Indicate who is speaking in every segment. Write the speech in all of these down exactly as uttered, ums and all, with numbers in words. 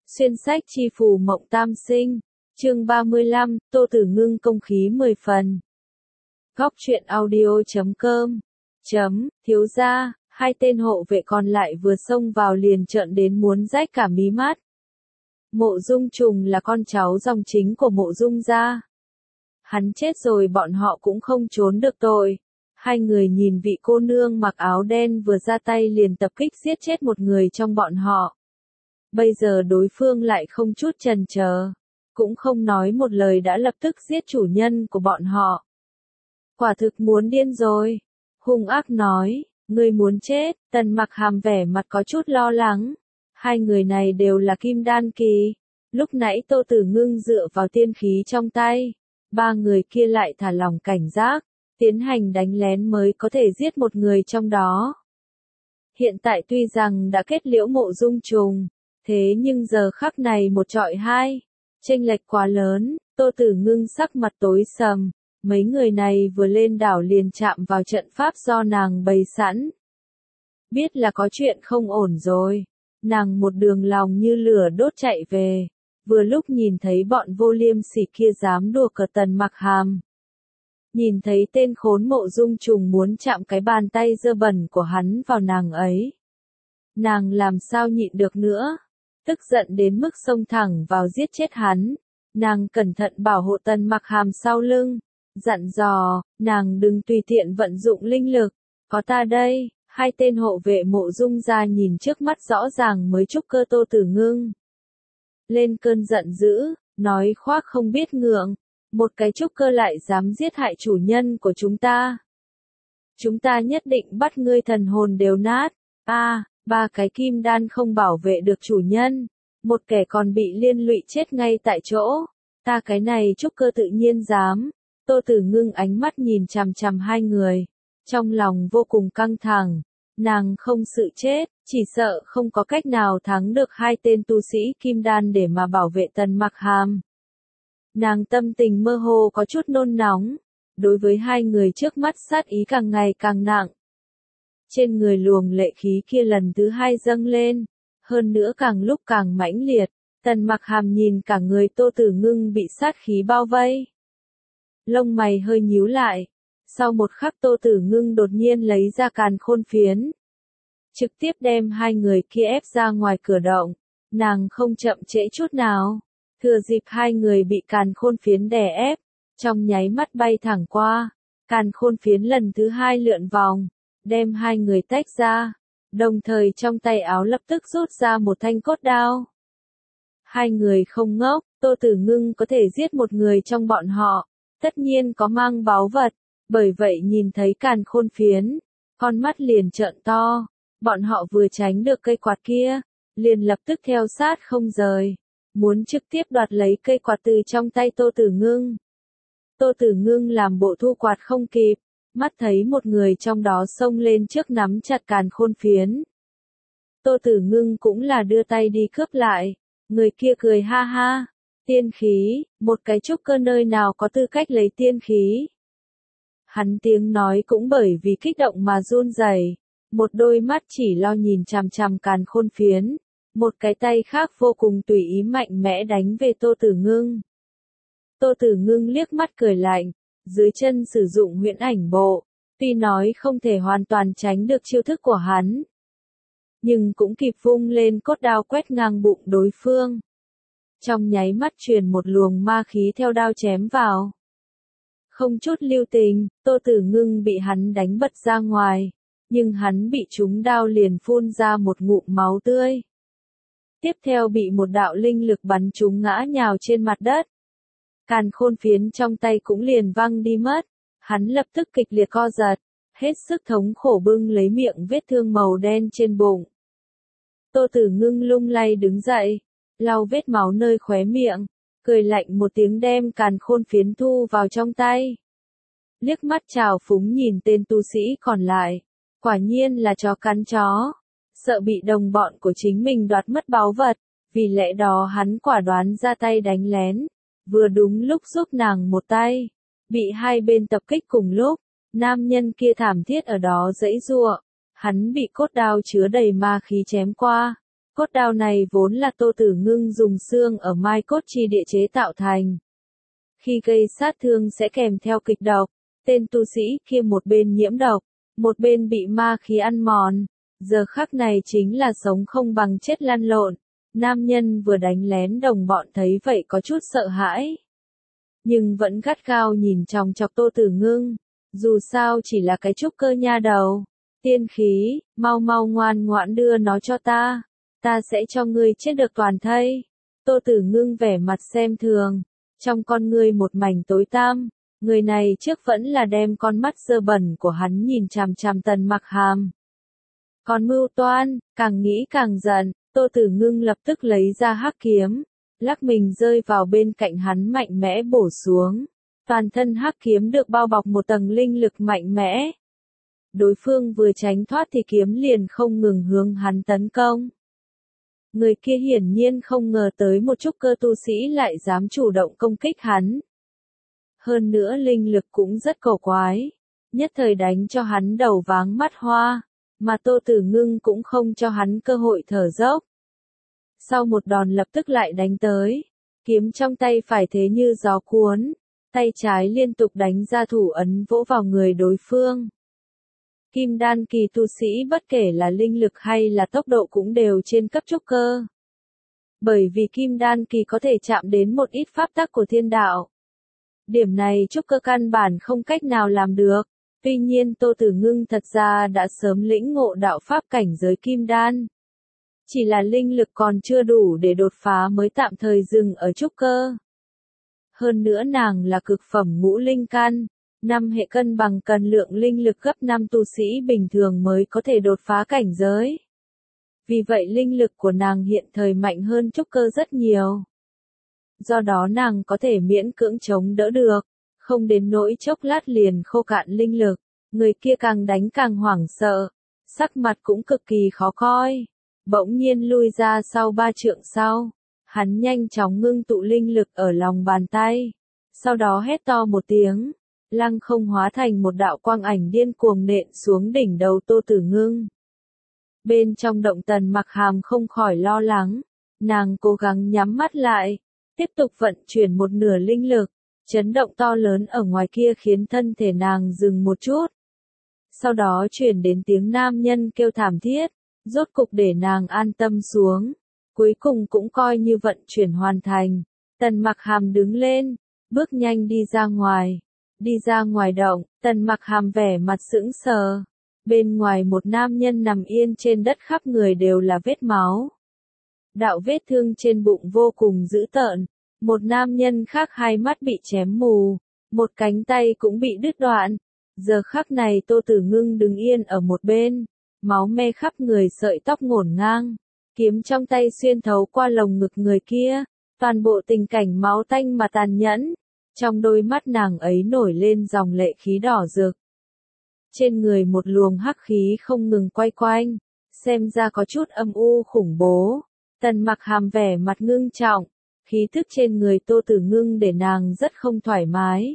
Speaker 1: Xuyên sách chi phù mộng tam sinh, chương ba mươi lăm, Tô Tử Ngưng công khí mười phần. Góc truyện audio chấm com chấm, thiếu gia, hai tên hộ vệ còn lại vừa xông vào liền trợn đến muốn rách cả mí mắt. Mộ Dung Trùng là con cháu dòng chính của Mộ Dung gia. Hắn chết rồi bọn họ cũng không trốn được tội. Hai người nhìn vị cô nương mặc áo đen vừa ra tay liền tập kích giết chết một người trong bọn họ. Bây giờ đối phương lại không chút chần chờ, cũng không nói một lời đã lập tức giết chủ nhân của bọn họ. Quả thực muốn điên rồi. Hung ác nói, ngươi muốn chết. Tần Mặc Hàm vẻ mặt có chút lo lắng. Hai người này đều là kim đan kỳ. Lúc nãy Tô Tử Ngưng dựa vào tiên khí trong tay. Ba người kia lại thả lỏng cảnh giác, tiến hành đánh lén mới có thể giết một người trong đó. Hiện tại tuy rằng đã kết liễu Mộ Dung Trùng, thế nhưng giờ khắc này một trọi hai, chênh lệch quá lớn. Tô Tử Ngưng sắc mặt tối sầm, mấy người này vừa lên đảo liền chạm vào trận pháp do nàng bày sẵn. Biết là có chuyện không ổn rồi, nàng một đường lòng như lửa đốt chạy về, vừa lúc nhìn thấy bọn vô liêm sỉ kia dám đùa cợt Tần Mặc Hàm. Nhìn thấy tên khốn Mộ Dung Trùng muốn chạm cái bàn tay dơ bẩn của hắn vào nàng ấy. Nàng làm sao nhịn được nữa, tức giận đến mức xông thẳng vào giết chết hắn. Nàng cẩn thận bảo hộ Tần Mặc Hàm sau lưng, dặn dò, nàng đừng tùy tiện vận dụng linh lực, có ta đây. Hai tên hộ vệ Mộ Dung gia nhìn trước mắt rõ ràng mới trúc cơ Tô Tử Ngưng. Lên cơn giận dữ, nói khoác không biết ngượng, một cái trúc cơ lại dám giết hại chủ nhân của chúng ta. Chúng ta nhất định bắt ngươi thần hồn đều nát. A, à, ba cái kim đan không bảo vệ được chủ nhân, một kẻ còn bị liên lụy chết ngay tại chỗ. Ta cái này trúc cơ tự nhiên dám. Tô Tử Ngưng ánh mắt nhìn chằm chằm hai người, trong lòng vô cùng căng thẳng. Nàng không sự chết, chỉ sợ không có cách nào thắng được hai tên tu sĩ kim đan để mà bảo vệ Tần Mặc Hàm. Nàng tâm tình mơ hồ có chút nôn nóng, đối với hai người trước mắt sát ý càng ngày càng nặng. Trên người luồng lệ khí kia lần thứ hai dâng lên, hơn nữa càng lúc càng mãnh liệt. Tần Mặc Hàm nhìn cả người Tô Tử Ngưng bị sát khí bao vây. Lông mày hơi nhíu lại. Sau một khắc Tô Tử Ngưng đột nhiên lấy ra càn khôn phiến, trực tiếp đem hai người kia ép ra ngoài cửa động. Nàng không chậm trễ chút nào, thừa dịp hai người bị càn khôn phiến đè ép, trong nháy mắt bay thẳng qua. Càn khôn phiến lần thứ hai lượn vòng, đem hai người tách ra, đồng thời trong tay áo lập tức rút ra một thanh cốt đao. Hai người không ngốc, Tô Tử Ngưng có thể giết một người trong bọn họ, tất nhiên có mang báu vật. Bởi vậy nhìn thấy càn khôn phiến, con mắt liền trợn to. Bọn họ vừa tránh được cây quạt kia, liền lập tức theo sát không rời, muốn trực tiếp đoạt lấy cây quạt từ trong tay Tô Tử Ngưng. Tô Tử Ngưng làm bộ thu quạt không kịp, mắt thấy một người trong đó xông lên trước nắm chặt càn khôn phiến. Tô Tử Ngưng cũng là đưa tay đi cướp lại, người kia cười ha ha, tiên khí, một cái trúc cơ nơi nào có tư cách lấy tiên khí. Hắn tiếng nói cũng bởi vì kích động mà run rẩy, một đôi mắt chỉ lo nhìn chằm chằm càn khôn phiến, một cái tay khác vô cùng tùy ý mạnh mẽ đánh về Tô Tử Ngưng. Tô Tử Ngưng liếc mắt cười lạnh, dưới chân sử dụng huyễn ảnh bộ, tuy nói không thể hoàn toàn tránh được chiêu thức của hắn, nhưng cũng kịp vung lên cốt đao quét ngang bụng đối phương. Trong nháy mắt truyền một luồng ma khí theo đao chém vào. Không chút lưu tình, Tô Tử Ngưng bị hắn đánh bật ra ngoài, nhưng hắn bị trúng đao liền phun ra một ngụm máu tươi. Tiếp theo bị một đạo linh lực bắn trúng ngã nhào trên mặt đất. Càn khôn phiến trong tay cũng liền văng đi mất, hắn lập tức kịch liệt co giật, hết sức thống khổ bưng lấy miệng vết thương màu đen trên bụng. Tô Tử Ngưng lung lay đứng dậy, lau vết máu nơi khóe miệng, cười lạnh một tiếng đem càn khôn phiến thu vào trong tay. Liếc mắt trào phúng nhìn tên tu sĩ còn lại, quả nhiên là chó cắn chó, sợ bị đồng bọn của chính mình đoạt mất báu vật, vì lẽ đó hắn quả đoán ra tay đánh lén, vừa đúng lúc giúp nàng một tay, bị hai bên tập kích cùng lúc, nam nhân kia thảm thiết ở đó giãy giụa, hắn bị cốt đao chứa đầy ma khí chém qua, Cốt đao này vốn là Tô Tử Ngưng dùng xương ở mai cốt chi địa chế tạo thành. Khi gây sát thương sẽ kèm theo kịch độc, tên tu sĩ kia một bên nhiễm độc, một bên bị ma khí ăn mòn. Giờ khắc này chính là sống không bằng chết lăn lộn. Nam nhân vừa đánh lén đồng bọn thấy vậy có chút sợ hãi. Nhưng vẫn gắt gao nhìn chòng chọc Tô Tử Ngưng. Dù sao chỉ là cái trúc cơ nha đầu. Tiên khí, mau mau ngoan ngoãn đưa nó cho ta. Ta sẽ cho ngươi chết được toàn thây. Tô Tử Ngưng vẻ mặt xem thường. Trong con ngươi một mảnh tối tăm. Người này trước vẫn là đem con mắt dơ bẩn của hắn nhìn chằm chằm Tần Mặc Hàm. Còn mưu toan, càng nghĩ càng giận, Tô Tử Ngưng lập tức lấy ra hắc kiếm, lắc mình rơi vào bên cạnh hắn mạnh mẽ bổ xuống. Toàn thân hắc kiếm được bao bọc một tầng linh lực mạnh mẽ. Đối phương vừa tránh thoát thì kiếm liền không ngừng hướng hắn tấn công. Người kia hiển nhiên không ngờ tới một trúc cơ tu sĩ lại dám chủ động công kích hắn. Hơn nữa linh lực cũng rất cổ quái, nhất thời đánh cho hắn đầu váng mắt hoa, mà Tô Tử Ngưng cũng không cho hắn cơ hội thở dốc. Sau một đòn lập tức lại đánh tới, kiếm trong tay phải thế như gió cuốn, tay trái liên tục đánh ra thủ ấn vỗ vào người đối phương. Kim đan kỳ tu sĩ bất kể là linh lực hay là tốc độ cũng đều trên cấp trúc cơ. Bởi vì kim đan kỳ có thể chạm đến một ít pháp tắc của thiên đạo. Điểm này trúc cơ căn bản không cách nào làm được. Tuy nhiên Tô Tử Ngưng thật ra đã sớm lĩnh ngộ đạo pháp cảnh giới kim đan. Chỉ là linh lực còn chưa đủ để đột phá mới tạm thời dừng ở trúc cơ. Hơn nữa nàng là cực phẩm ngũ linh căn, năm hệ cân bằng cần lượng linh lực gấp năm tu sĩ bình thường mới có thể đột phá cảnh giới. Vì vậy linh lực của nàng hiện thời mạnh hơn trúc cơ rất nhiều. Do đó nàng có thể miễn cưỡng chống đỡ được, không đến nỗi chốc lát liền khô cạn linh lực. Người kia càng đánh càng hoảng sợ, sắc mặt cũng cực kỳ khó coi. Bỗng nhiên lui ra sau ba trượng sau, hắn nhanh chóng ngưng tụ linh lực ở lòng bàn tay. Sau đó hét to một tiếng, lăng không hóa thành một đạo quang ảnh điên cuồng nện xuống đỉnh đầu Tô Tử Ngưng. Bên trong động Tần Mặc Hàm không khỏi lo lắng, nàng cố gắng nhắm mắt lại, tiếp tục vận chuyển một nửa linh lực, chấn động to lớn ở ngoài kia khiến thân thể nàng dừng một chút. Sau đó chuyển đến tiếng nam nhân kêu thảm thiết, rốt cục để nàng an tâm xuống. Cuối cùng cũng coi như vận chuyển hoàn thành. Tần Mặc Hàm đứng lên, bước nhanh đi ra ngoài. Đi ra ngoài động, Tần Mặc Hàm vẻ mặt sững sờ. Bên ngoài một nam nhân nằm yên trên đất khắp người đều là vết máu. Đạo vết thương trên bụng vô cùng dữ tợn. Một nam nhân khác hai mắt bị chém mù, một cánh tay cũng bị đứt đoạn. Giờ khắc này Tô Tử Ngưng đứng yên ở một bên, máu me khắp người sợi tóc ngổn ngang, kiếm trong tay xuyên thấu qua lồng ngực người kia, toàn bộ tình cảnh máu tanh mà tàn nhẫn. Trong đôi mắt nàng ấy nổi lên dòng lệ khí đỏ rực. Trên người một luồng hắc khí không ngừng quay quanh, xem ra có chút âm u khủng bố. Tần Mặc Hàm vẻ mặt ngưng trọng, khí thức trên người Tô Tử Ngưng để nàng rất không thoải mái.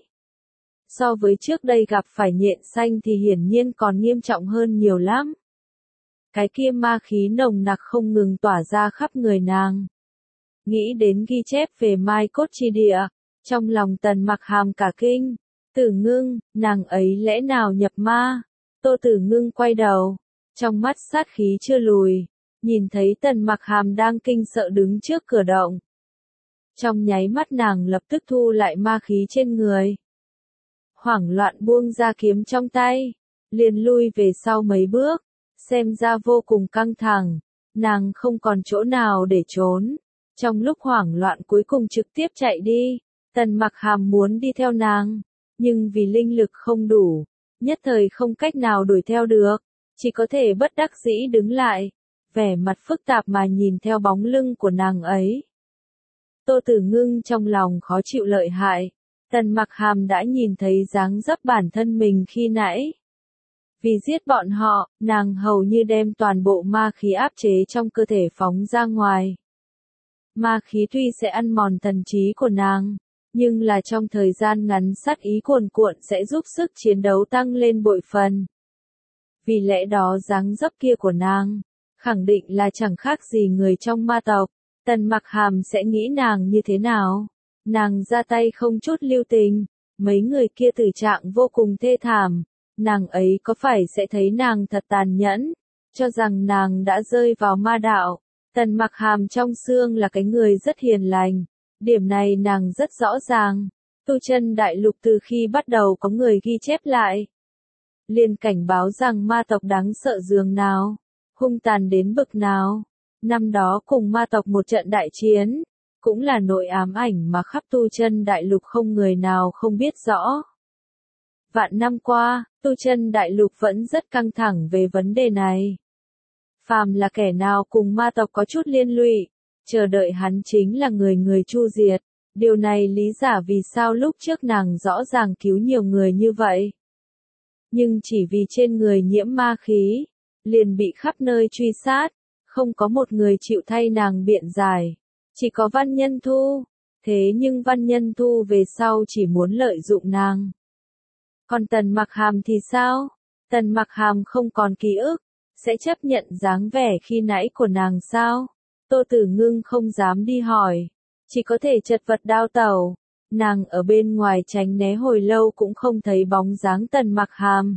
Speaker 1: So với trước đây gặp phải nhện xanh thì hiển nhiên còn nghiêm trọng hơn nhiều lắm. Cái kia ma khí nồng nặc không ngừng tỏa ra khắp người nàng. Nghĩ đến ghi chép về mai cốt chi địa, trong lòng Tần Mặc Hàm cả kinh. Tử Ngưng, nàng ấy lẽ nào nhập ma? Tô Tử Ngưng quay đầu, trong mắt sát khí chưa lùi, nhìn thấy Tần Mặc Hàm đang kinh sợ đứng trước cửa động. Trong nháy mắt nàng lập tức thu lại ma khí trên người. Hoảng loạn buông ra kiếm trong tay, liền lui về sau mấy bước, xem ra vô cùng căng thẳng, nàng không còn chỗ nào để trốn. Trong lúc hoảng loạn cuối cùng trực tiếp chạy đi, Tần Mặc Hàm muốn đi theo nàng, nhưng vì linh lực không đủ, nhất thời không cách nào đuổi theo được, chỉ có thể bất đắc dĩ đứng lại, vẻ mặt phức tạp mà nhìn theo bóng lưng của nàng ấy. Tô Tử Ngưng trong lòng khó chịu lợi hại, Tần Mặc Hàm đã nhìn thấy dáng dấp bản thân mình khi nãy. Vì giết bọn họ, nàng hầu như đem toàn bộ ma khí áp chế trong cơ thể phóng ra ngoài. Ma khí tuy sẽ ăn mòn thần trí của nàng, nhưng là trong thời gian ngắn sát ý cuồn cuộn sẽ giúp sức chiến đấu tăng lên bội phần. Vì lẽ đó dáng dấp kia của nàng, khẳng định là chẳng khác gì người trong ma tộc. Tần Mặc Hàm sẽ nghĩ nàng như thế nào? Nàng ra tay không chút lưu tình, mấy người kia tử trạng vô cùng thê thảm, nàng ấy có phải sẽ thấy nàng thật tàn nhẫn, cho rằng nàng đã rơi vào ma đạo. Tần Mặc Hàm trong xương là cái người rất hiền lành, điểm này nàng rất rõ ràng. Tu Chân Đại Lục từ khi bắt đầu có người ghi chép lại, liền cảnh báo rằng ma tộc đáng sợ dường nào, hung tàn đến bực nào. Năm đó cùng ma tộc một trận đại chiến, cũng là nỗi ám ảnh mà khắp Tu Chân Đại Lục không người nào không biết rõ. Vạn năm qua, Tu Chân Đại Lục vẫn rất căng thẳng về vấn đề này. Phàm là kẻ nào cùng ma tộc có chút liên lụy, chờ đợi hắn chính là người người chu diệt. Điều này lý giải vì sao lúc trước nàng rõ ràng cứu nhiều người như vậy. Nhưng chỉ vì trên người nhiễm ma khí, liền bị khắp nơi truy sát, không có một người chịu thay nàng biện giải. Chỉ có Văn Nhân Thu, thế nhưng Văn Nhân Thu về sau chỉ muốn lợi dụng nàng. Còn Tần Mặc Hàm thì sao? Tần Mặc Hàm không còn ký ức, sẽ chấp nhận dáng vẻ khi nãy của nàng sao? Tô Tử Ngưng không dám đi hỏi, chỉ có thể chật vật đao tẩu. Nàng ở bên ngoài tránh né hồi lâu cũng không thấy bóng dáng Tần Mặc Hàm.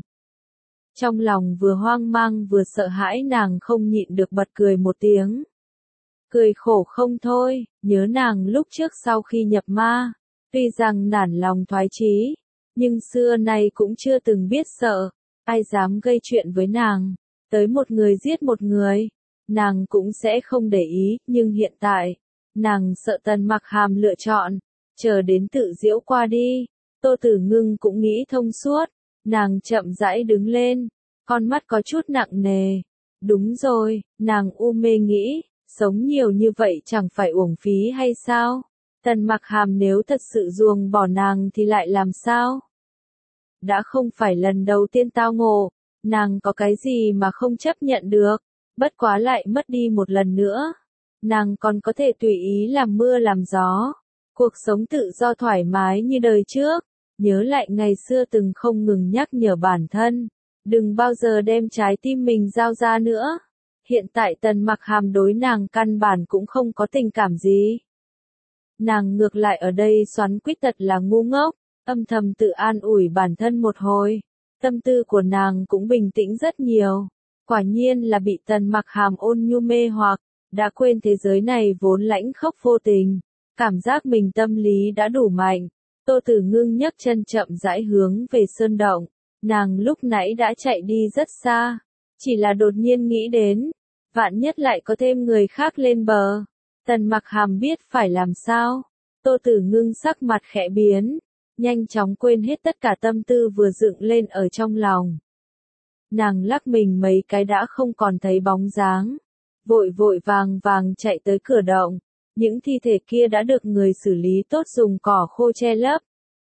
Speaker 1: Trong lòng vừa hoang mang vừa sợ hãi, nàng không nhịn được bật cười một tiếng. Cười khổ không thôi, nhớ nàng lúc trước sau khi nhập ma, tuy rằng nản lòng thoái chí, nhưng xưa nay cũng chưa từng biết sợ, ai dám gây chuyện với nàng, tới một người giết một người, nàng cũng sẽ không để ý, nhưng hiện tại, nàng sợ Tần Mặc Hàm lựa chọn, chờ đến tự giễu qua đi. Tô Tử Ngưng cũng nghĩ thông suốt, nàng chậm rãi đứng lên, con mắt có chút nặng nề. Đúng rồi, nàng u mê nghĩ, sống nhiều như vậy chẳng phải uổng phí hay sao? Tần Mặc Hàm nếu thật sự ruồng bỏ nàng thì lại làm sao? Đã không phải lần đầu tiên tao ngộ, nàng có cái gì mà không chấp nhận được, bất quá lại mất đi một lần nữa. Nàng còn có thể tùy ý làm mưa làm gió, cuộc sống tự do thoải mái như đời trước. Nhớ lại ngày xưa từng không ngừng nhắc nhở bản thân, đừng bao giờ đem trái tim mình giao ra nữa. Hiện tại Tần Mặc Hàm đối nàng căn bản cũng không có tình cảm gì. Nàng ngược lại ở đây xoắn quýt thật là ngu ngốc, âm thầm tự an ủi bản thân một hồi. Tâm tư của nàng cũng bình tĩnh rất nhiều. Quả nhiên là bị Tần Mặc Hàm ôn nhu mê hoặc, đã quên thế giới này vốn lãnh khốc vô tình. Cảm giác mình tâm lý đã đủ mạnh. Tô Tử Ngưng nhấc chân chậm rãi hướng về sơn động. Nàng lúc nãy đã chạy đi rất xa, chỉ là đột nhiên nghĩ đến, vạn nhất lại có thêm người khác lên bờ. Tần Mặc Hàm biết phải làm sao. Tô Tử Ngưng sắc mặt khẽ biến, nhanh chóng quên hết tất cả tâm tư vừa dựng lên ở trong lòng. Nàng lắc mình mấy cái đã không còn thấy bóng dáng, vội vội vàng vàng chạy tới cửa động. Những thi thể kia đã được người xử lý tốt dùng cỏ khô che lấp.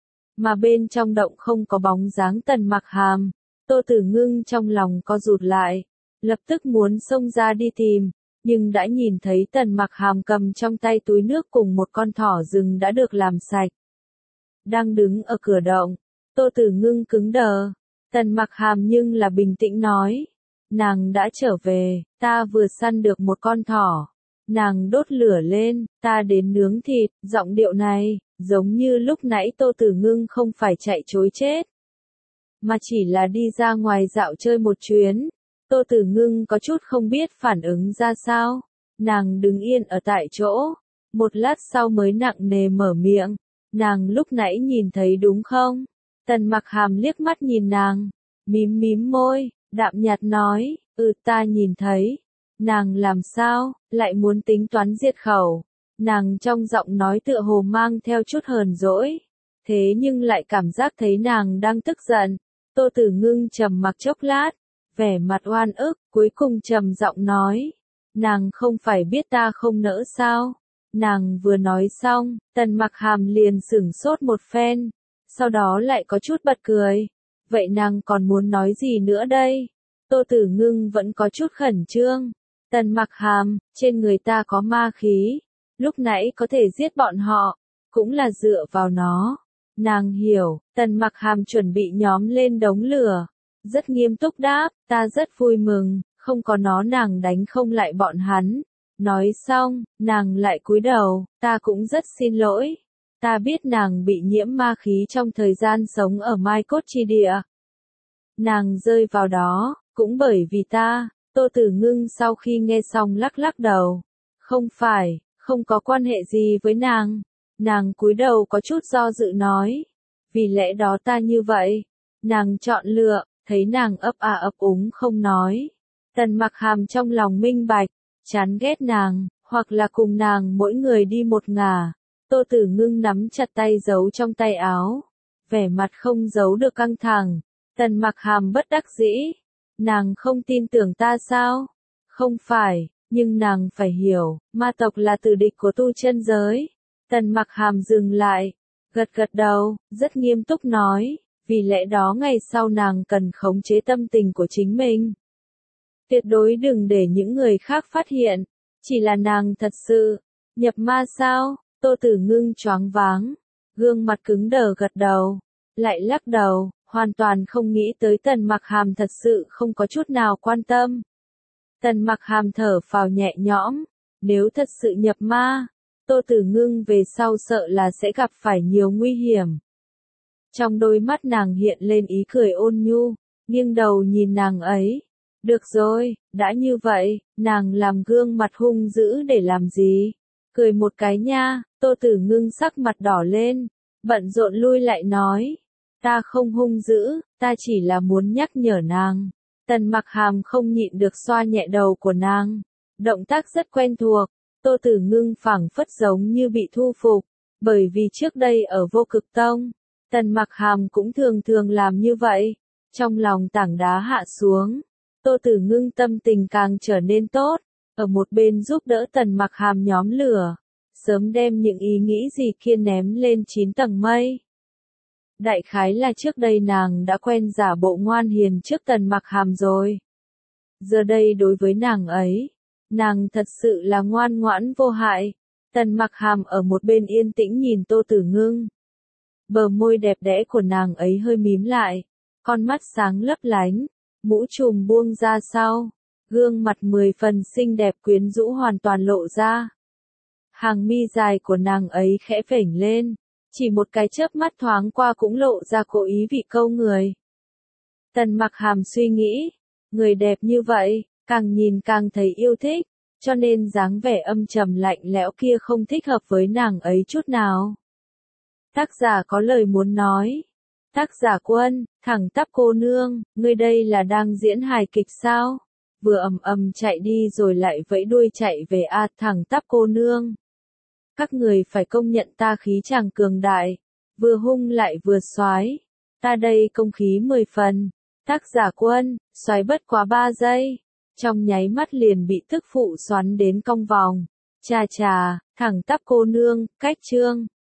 Speaker 1: Mà bên trong động không có bóng dáng Tần Mặc Hàm. Tô Tử Ngưng trong lòng co rụt lại, lập tức muốn xông ra đi tìm, nhưng đã nhìn thấy Tần Mặc Hàm cầm trong tay túi nước cùng một con thỏ rừng đã được làm sạch. Đang đứng ở cửa động, Tô Tử Ngưng cứng đờ. Tần Mặc Hàm nhưng là bình tĩnh nói, nàng đã trở về, ta vừa săn được một con thỏ. Nàng đốt lửa lên, ta đến nướng thịt. Giọng điệu này, giống như lúc nãy Tô Tử Ngưng không phải chạy trối chết, mà chỉ là đi ra ngoài dạo chơi một chuyến. Tô Tử Ngưng có chút không biết phản ứng ra sao. Nàng đứng yên ở tại chỗ, một lát sau mới nặng nề mở miệng. Nàng lúc nãy nhìn thấy đúng không? Tần Mặc Hàm liếc mắt nhìn nàng, mím mím môi, đạm nhạt nói, ừ ta nhìn thấy. Nàng làm sao, lại muốn tính toán diệt khẩu. Nàng trong giọng nói tựa hồ mang theo chút hờn dỗi, thế nhưng lại cảm giác thấy nàng đang tức giận. Tô Tử Ngưng trầm mặc chốc lát, vẻ mặt oan ức, cuối cùng trầm giọng nói, nàng không phải biết ta không nỡ sao? Nàng vừa nói xong, Tần Mặc Hàm liền sửng sốt một phen, sau đó lại có chút bật cười. Vậy nàng còn muốn nói gì nữa đây? Tô Tử Ngưng vẫn có chút khẩn trương. Tần Mặc Hàm, trên người ta có ma khí, lúc nãy có thể giết bọn họ, cũng là dựa vào nó. Nàng hiểu. Tần Mặc Hàm chuẩn bị nhóm lên đống lửa, rất nghiêm túc đáp, ta rất vui mừng, không không có nó nàng đánh không lại bọn hắn. Nói xong, nàng lại cúi đầu, ta cũng rất xin lỗi. Ta biết nàng bị nhiễm ma khí trong thời gian sống ở Mai Cốt Chi Địa. Nàng rơi vào đó, cũng bởi vì ta. Tô Tử Ngưng sau khi nghe xong lắc lắc đầu. Không phải, không có quan hệ gì với nàng. Nàng cúi đầu có chút do dự nói. Vì lẽ đó ta như vậy. Nàng chọn lựa, thấy nàng ấp a ấp úng không nói. Tần Mặc Hàm trong lòng minh bạch, chán ghét nàng, hoặc là cùng nàng mỗi người đi một ngả. Tô Tử Ngưng nắm chặt tay giấu trong tay áo. Vẻ mặt không giấu được căng thẳng. Tần Mặc Hàm bất đắc dĩ. Nàng không tin tưởng ta sao? Không phải, nhưng nàng phải hiểu, ma tộc là tử địch của tu chân giới. Tần Mặc Hàm dừng lại, gật gật đầu, rất nghiêm túc nói, vì lẽ đó ngày sau nàng cần khống chế tâm tình của chính mình. Tuyệt đối đừng để những người khác phát hiện, chỉ là nàng thật sự, nhập ma sao? Tô Tử Ngưng choáng váng, gương mặt cứng đờ gật đầu, lại lắc đầu. Hoàn toàn không nghĩ tới Tần Mặc Hàm thật sự không có chút nào quan tâm. Tần Mặc Hàm thở phào nhẹ nhõm, nếu thật sự nhập ma, Tô Tử Ngưng về sau sợ là sẽ gặp phải nhiều nguy hiểm. Trong đôi mắt nàng hiện lên ý cười ôn nhu, nghiêng đầu nhìn nàng ấy. Được rồi, đã như vậy, nàng làm gương mặt hung dữ để làm gì? Cười một cái nha, Tô Tử Ngưng sắc mặt đỏ lên, bận rộn lui lại nói. Ta không hung dữ, ta chỉ là muốn nhắc nhở nàng. Tần Mặc Hàm không nhịn được xoa nhẹ đầu của nàng. Động tác rất quen thuộc, Tô Tử Ngưng phảng phất giống như bị thu phục. Bởi vì trước đây ở Vô Cực Tông, Tần Mặc Hàm cũng thường thường làm như vậy. Trong lòng tảng đá hạ xuống, Tô Tử Ngưng tâm tình càng trở nên tốt. Ở một bên giúp đỡ Tần Mặc Hàm nhóm lửa. Sớm đem những ý nghĩ gì kia ném lên chín tầng mây. Đại khái là trước đây nàng đã quen giả bộ ngoan hiền trước Tần Mặc Hàm rồi. Giờ đây đối với nàng ấy, nàng thật sự là ngoan ngoãn vô hại. Tần Mặc Hàm ở một bên yên tĩnh nhìn Tô Tử Ngưng. Bờ môi đẹp đẽ của nàng ấy hơi mím lại, con mắt sáng lấp lánh, mũ trùm buông ra sau, gương mặt mười phần xinh đẹp quyến rũ hoàn toàn lộ ra. Hàng mi dài của nàng ấy khẽ phểnh lên. Chỉ một cái chớp mắt thoáng qua cũng lộ ra cố ý vị câu người. Tần Mặc Hàm suy nghĩ, người đẹp như vậy, càng nhìn càng thấy yêu thích, cho nên dáng vẻ âm trầm lạnh lẽo kia không thích hợp với nàng ấy chút nào. Tác giả có lời muốn nói. Tác giả Quân, thẳng tắp cô nương, ngươi đây là đang diễn hài kịch sao? Vừa ầm ầm chạy đi rồi lại vẫy đuôi chạy về a thẳng tắp cô nương. Các người phải công nhận ta khí chàng cường đại, vừa hung lại vừa soái. Ta đây công khí mười phần. Tác giả Quân, xoáy bất quá ba giây, trong nháy mắt liền bị tức phụ xoắn đến cong vòng. Chà chà, thẳng tắp cô nương, cách chương.